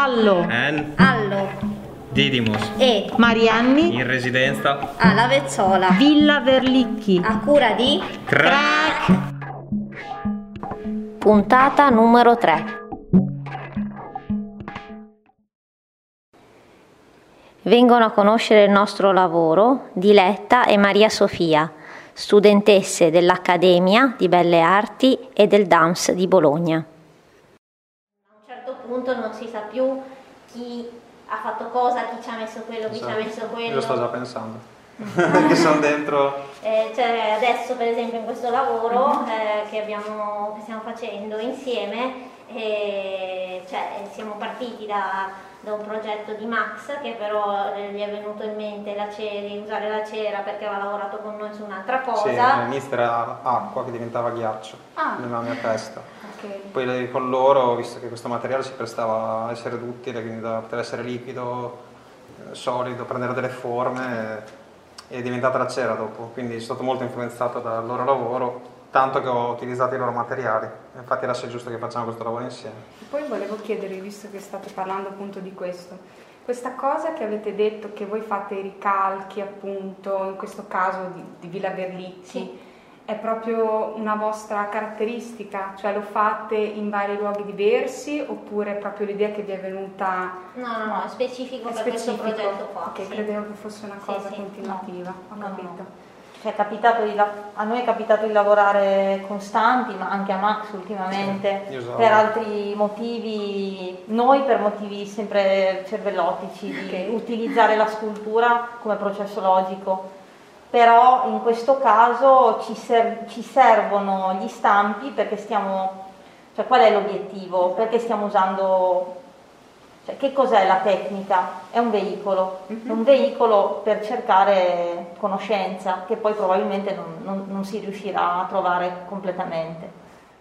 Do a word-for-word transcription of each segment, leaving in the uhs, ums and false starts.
Allo, N, Allo, Didymos, E, in residenza alla Vezzola, Villa Verlicchi, a cura di Crack. puntata numero tre. Vengono a conoscere il nostro lavoro Diletta e Maria Sofia, studentesse dell'Accademia di Belle Arti e del D A M S di Bologna. A un certo punto non si sa più chi ha fatto cosa, chi ci ha messo quello, chi Esatto. ci ha messo quello. Io sto già pensando. Che sono dentro. Eh, cioè adesso per esempio in questo lavoro eh, che, abbiamo, che stiamo facendo insieme, eh, cioè, siamo partiti da, da un progetto di Max che però eh, gli è venuto in mente la cera, usare la cera perché aveva lavorato con noi su un'altra cosa. Sì, all'inizio era acqua che diventava ghiaccio Ah. nella mia testa. Okay. Poi con loro ho visto che questo materiale si prestava a essere duttile, quindi da poter essere liquido, eh, solido, prendere delle forme. E è diventata la cera dopo, quindi sono stato molto influenzato dal loro lavoro, tanto che ho utilizzato i loro materiali. Infatti adesso è giusto che facciamo questo lavoro insieme. Poi volevo chiedervi, visto che state parlando appunto di questo, questa cosa che avete detto che voi fate i ricalchi appunto, in questo caso di, di Villa Verlicchi, sì, è proprio una vostra caratteristica? Cioè lo fate in vari luoghi diversi oppure è proprio l'idea che vi è venuta? No, no, no, è specifico È per specifico. questo progetto qua. Ok, sì. credevo che fosse una Sì, cosa sì. continuativa, No, ho no, capito. no. Cioè, è capitato di la- a noi è capitato di lavorare con stampi, ma anche a Max ultimamente, Sì, io so. per altri motivi, noi per motivi sempre cervellotici, di Ok. utilizzare la scultura come processo logico. Però in questo caso ci, ser- ci servono gli stampi perché stiamo, cioè qual è l'obiettivo? Perché stiamo usando, cioè che cos'è la tecnica? È un veicolo, Mhm. è un veicolo per cercare conoscenza che poi probabilmente non, non- non si riuscirà a trovare completamente.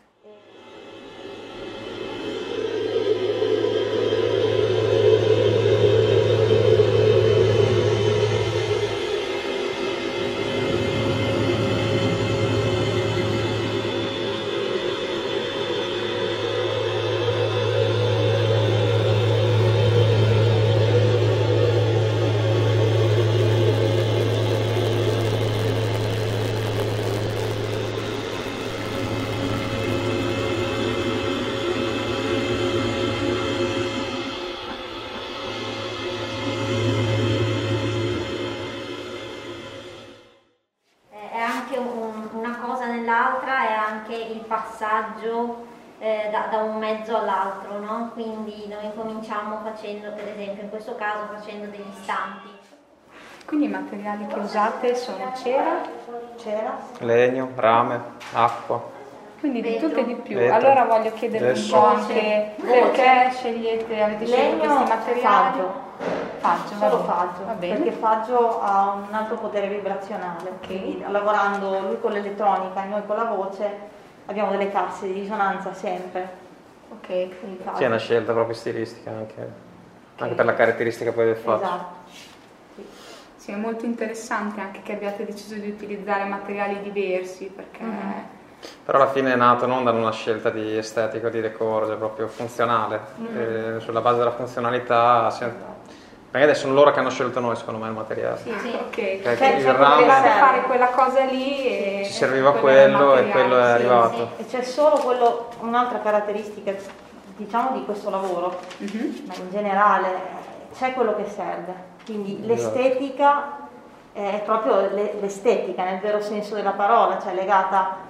È anche un- una cosa nell'altra, è anche il passaggio eh, da, da un mezzo all'altro, no? Quindi noi cominciamo facendo, per esempio in questo caso facendo degli stampi. Quindi i materiali che usate sono cera, C'era? Legno, rame, acqua. quindi di Vetro. tutto e di più. Vetro. Allora voglio chiedervi un Gesso. po' anche perché scegliete, avete scelto Legno, questi materiali? faggio. Faggio, va Solo bene. faggio, Va bene. perché faggio ha un alto potere vibrazionale, quindi lavorando lui con l'elettronica e noi con la voce abbiamo delle casse di risonanza sempre. Ok. Quindi faggio. Sì, è una scelta proprio stilistica anche, anche per la caratteristica poi del faccio. Esatto. Sì. Sì, è molto interessante anche che abbiate deciso di utilizzare materiali diversi perché Mhm. Però alla fine è nato non da una scelta di estetica o di decoro, cioè proprio funzionale. Mm. E sulla base della funzionalità, si- magari sono loro che hanno scelto noi, secondo me, il materiale. sì, Sì. ok. Che C'è- il c'è ramo Volevate serve. fare quella cosa lì e ci serviva quello era il quello e materiale, quello è sì. arrivato. E c'è solo quello, un'altra caratteristica, diciamo, di questo lavoro, Mhm. ma in generale c'è quello che serve. Quindi l'estetica è proprio le- l'estetica nel vero senso della parola, cioè legata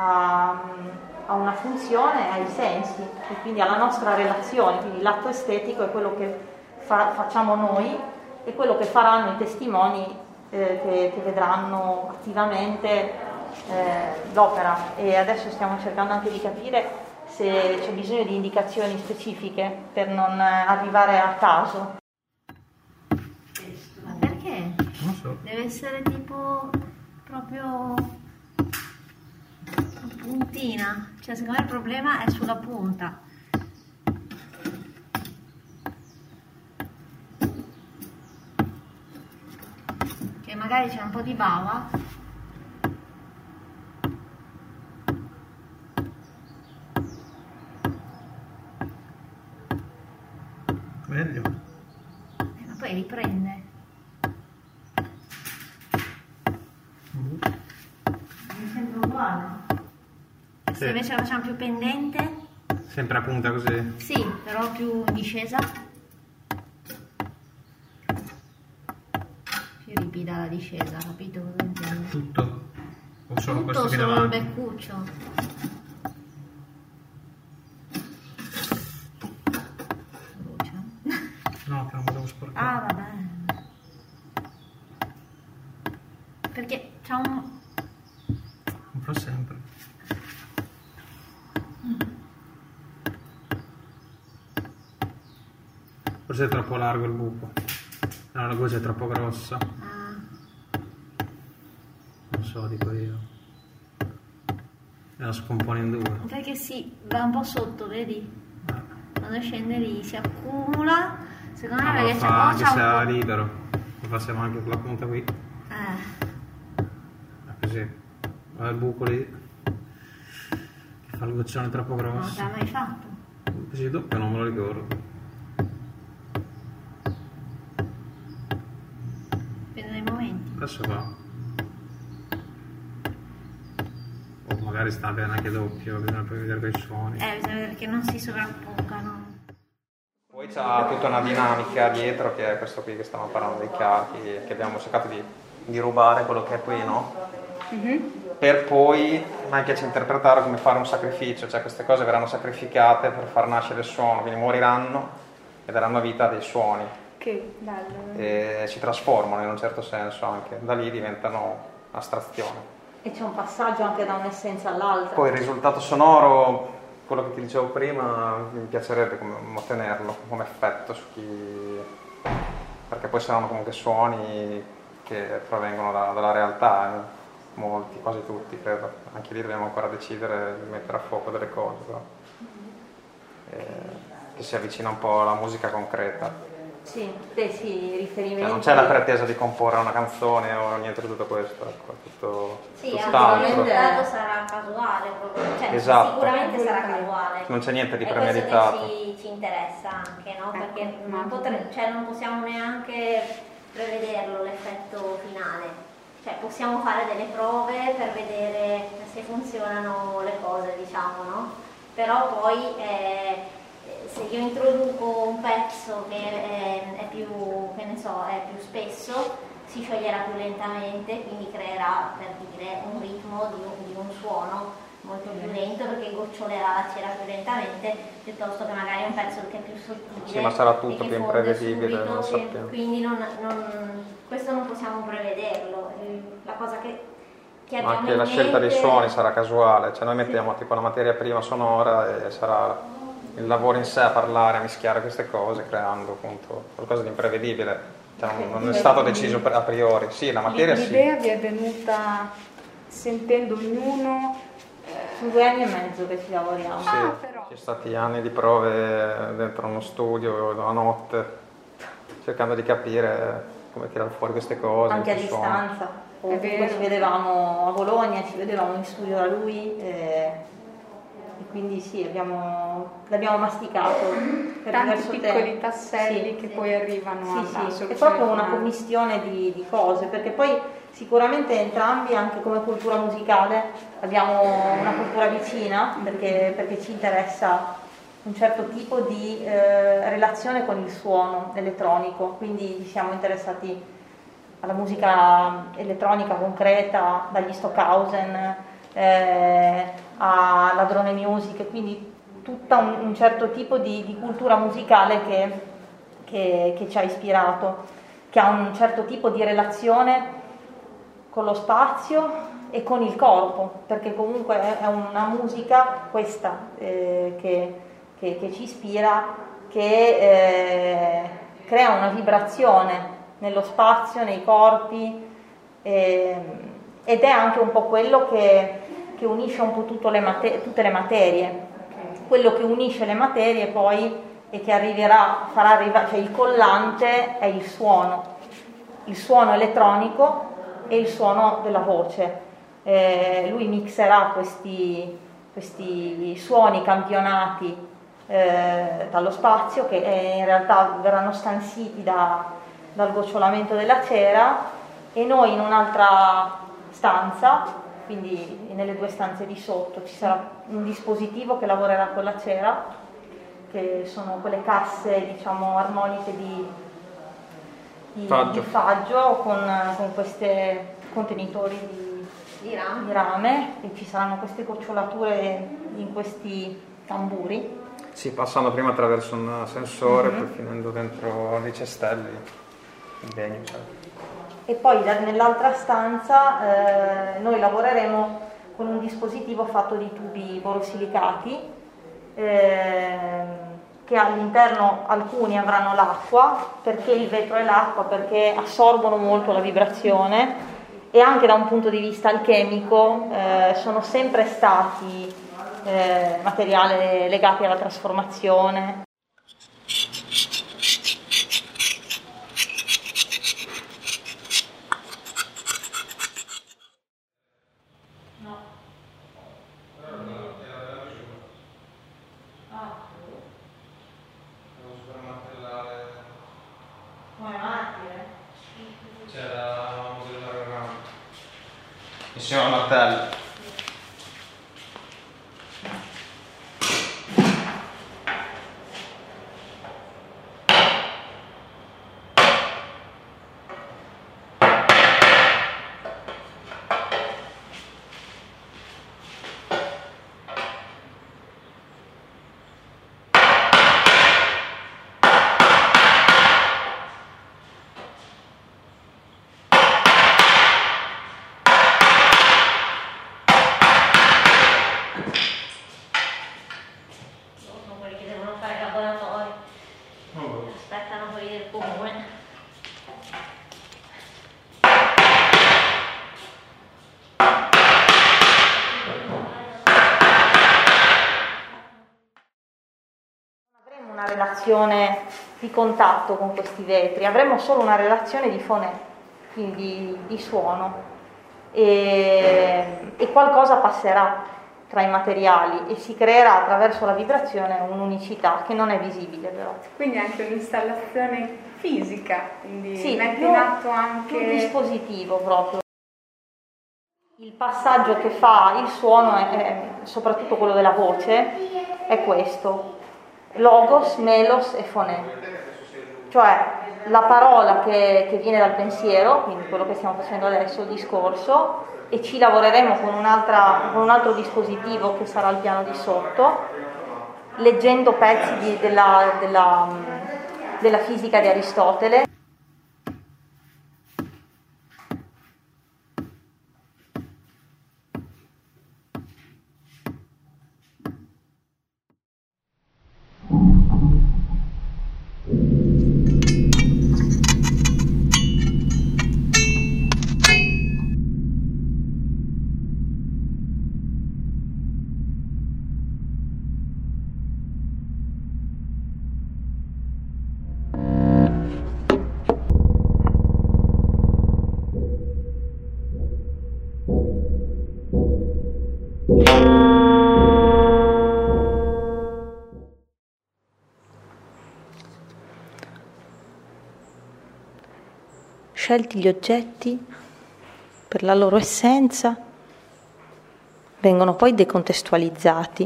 a, a una funzione, ai sensi e quindi alla nostra relazione. Quindi l'atto estetico è quello che fa- facciamo noi e quello che faranno i testimoni eh, che, che vedranno attivamente eh, l'opera. E adesso stiamo cercando anche di capire se c'è bisogno di indicazioni specifiche per non eh, arrivare a caso. Ma perché? Non so. Deve essere tipo proprio puntina, cioè secondo me il problema è sulla punta. Che magari c'è un po' di bava. Meglio. Eh, ma poi riprende. Mi sembra uguale. Se Sì. invece la facciamo più pendente? Sempre a punta così. Sì, però più in discesa. Più ripida la discesa, capito cosa intendo? Tutto. O solo Tutto questo qui solo il davanti? beccuccio. Brucia. No, che non volevo sporcare. Ah, vabbè. Perché c'è un... Un po' sempre. Forse è troppo largo il buco. No, la goccia è troppo grossa. Ah, Non so, dico io. E la scompone in due. perché sì, va un po' sotto, vedi? Eh. Quando scende lì si accumula. Secondo me Ah, ma perché lo c'è fa oh, anche c'è se un è po'... libero. Lo facciamo anche con la punta qui. Eh, Ah, così. Va il buco lì. Che fa il goccione troppo non grosso. l'ha mai fatto. Così doppio non me lo ricordo. Dipende dai momenti. Adesso va. O magari sta bene anche doppio, bisogna poi vedere quei suoni. Eh, bisogna vedere che non si sovrappongano. Poi c'ha tutta una dinamica dietro, che è questo qui che stiamo parlando dei chiarchi, che abbiamo cercato di, di rubare quello che è qui, no? Mhm. Per poi a piace interpretare come fare un sacrificio, cioè queste cose verranno sacrificate per far nascere il suono, quindi moriranno e daranno vita a dei suoni Che bello. e si trasformano in un certo senso anche, da lì diventano astrazione. E c'è un passaggio anche da un'essenza all'altra. Poi il risultato sonoro, quello che ti dicevo prima, mi piacerebbe come, ottenerlo come effetto su chi... perché poi saranno comunque suoni che provengono da- dalla realtà, eh. Molti, quasi tutti credo, anche lì dobbiamo ancora decidere di mettere a fuoco delle cose, però. Eh, che si avvicina un po' alla musica concreta. Sì, beh, sì, riferimenti. Cioè, non c'è la pretesa di comporre una canzone o niente di tutto questo, ecco, tutto, Sì, tutt'altro. anche il risultato sarà casuale proprio, cioè Esatto. sicuramente sarà casuale. Non c'è niente di e premeditato. questo che ci, ci interessa anche, no? Perché Ecco, non, ma- potre- cioè, non possiamo neanche prevederlo l'effetto finale. Cioè possiamo fare delle prove per vedere se funzionano le cose, diciamo, no? Però poi eh, se io introduco un pezzo che è, è più, che ne so, è più spesso, si scioglierà più lentamente, quindi creerà, per dire, un ritmo di un, di un suono molto più lento, perché gocciolerà la cera più lentamente, piuttosto che magari un pezzo che è più sottile. Sì, ma sarà e tutto che più fonde imprevedibile, subito, non che- sappiamo. Quindi non, non- questo non possiamo prevederlo. Eh, La cosa che, che abbiamo Anche in la scelta dei mente- suoni sarà casuale, cioè noi mettiamo tipo la materia prima sonora e sarà il lavoro in sé a parlare, a mischiare queste cose, creando appunto qualcosa di imprevedibile. Cioè, non, non è stato deciso per- a priori. Sì, la materia sì. L'idea vi è venuta sentendo ognuno. Sono due anni e mezzo che ci lavoriamo. Sì, Ah, però. ci sono stati anni di prove dentro uno studio, la notte, cercando di capire come tirare fuori queste cose. Anche a questi suoni. distanza. Comunque vero. ci vedevamo a Bologna, ci vedevamo in studio da lui eh, e quindi sì, abbiamo, l'abbiamo masticato per Tanti diverso piccoli tempo. tasselli Sì. che poi arrivano Sì, alla sì, è soluzione proprio una finale. commistione di, di cose, perché poi sicuramente entrambi, anche come cultura musicale, abbiamo una cultura vicina, perché, perché ci interessa un certo tipo di eh, relazione con il suono elettronico, quindi siamo interessati alla musica elettronica concreta, dagli Stockhausen eh, alla drone music, quindi tutto un, un certo tipo di, di cultura musicale che, che, che ci ha ispirato, che ha un certo tipo di relazione con lo spazio e con il corpo, perché comunque è una musica, questa, eh, che, che, che ci ispira, che eh, crea una vibrazione nello spazio, nei corpi, eh, ed è anche un po' quello che, che unisce un po' tutto le mate- tutte le materie, quello che unisce le materie poi e che arriverà, farà arrivare, cioè il collante è il suono, il suono elettronico e il suono della voce. Eh, lui mixerà questi, questi suoni campionati eh, dallo spazio, che eh, in realtà verranno stanziti da, dal gocciolamento della cera, e noi in un'altra stanza, quindi nelle due stanze di sotto, ci sarà un dispositivo che lavorerà con la cera, che sono quelle casse, diciamo, armoniche di, di, faggio. di faggio con, con questi contenitori di, Di rame. di rame, e ci saranno queste gocciolature in questi tamburi. Sì, passando prima attraverso un sensore, Mhm. poi finendo dentro dei cestelli in legno, cioè. E poi da- nell'altra stanza eh, noi lavoreremo con un dispositivo fatto di tubi borosilicati, ehm, che all'interno alcuni avranno l'acqua. Perché il vetro e l'acqua? Perché assorbono molto la vibrazione, e anche da un punto di vista alchemico eh, sono sempre stati eh, materiali legati alla trasformazione. Insieme al martello. Aspettano quelli del comune. Avremo una relazione di contatto con questi vetri, avremo solo una relazione di fonè, quindi di suono, e, e qualcosa passerà tra i materiali e si creerà attraverso la vibrazione un'unicità che non è visibile però. Quindi anche un'installazione fisica, quindi Sì, metti più, in atto anche... più dispositivo proprio. Il passaggio che fa il suono, è, è, soprattutto quello della voce, è questo: logos, melos e fonè. Cioè la parola che, che viene dal pensiero, quindi quello che stiamo facendo adesso, il discorso, e ci lavoreremo con, un'altra, con un altro dispositivo che sarà al piano di sotto, leggendo pezzi di, della, della, della fisica di Aristotele. Scelti gli oggetti per la loro essenza, vengono poi decontestualizzati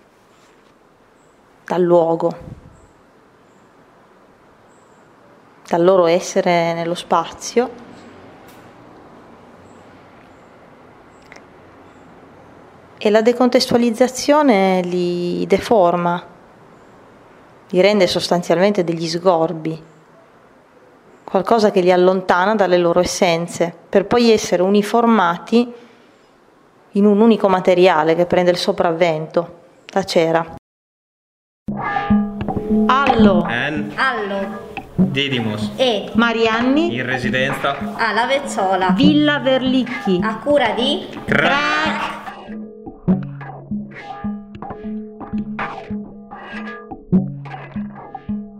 dal luogo, dal loro essere nello spazio, e la decontestualizzazione li deforma, li rende sostanzialmente degli sgorbi, qualcosa che li allontana dalle loro essenze, per poi essere uniformati in un unico materiale che prende il sopravvento, la cera. Allo, En Allo Didymos, e Marianni, in residenza alla Vezzola, Villa Verlicchi. a cura di Crack. Crack.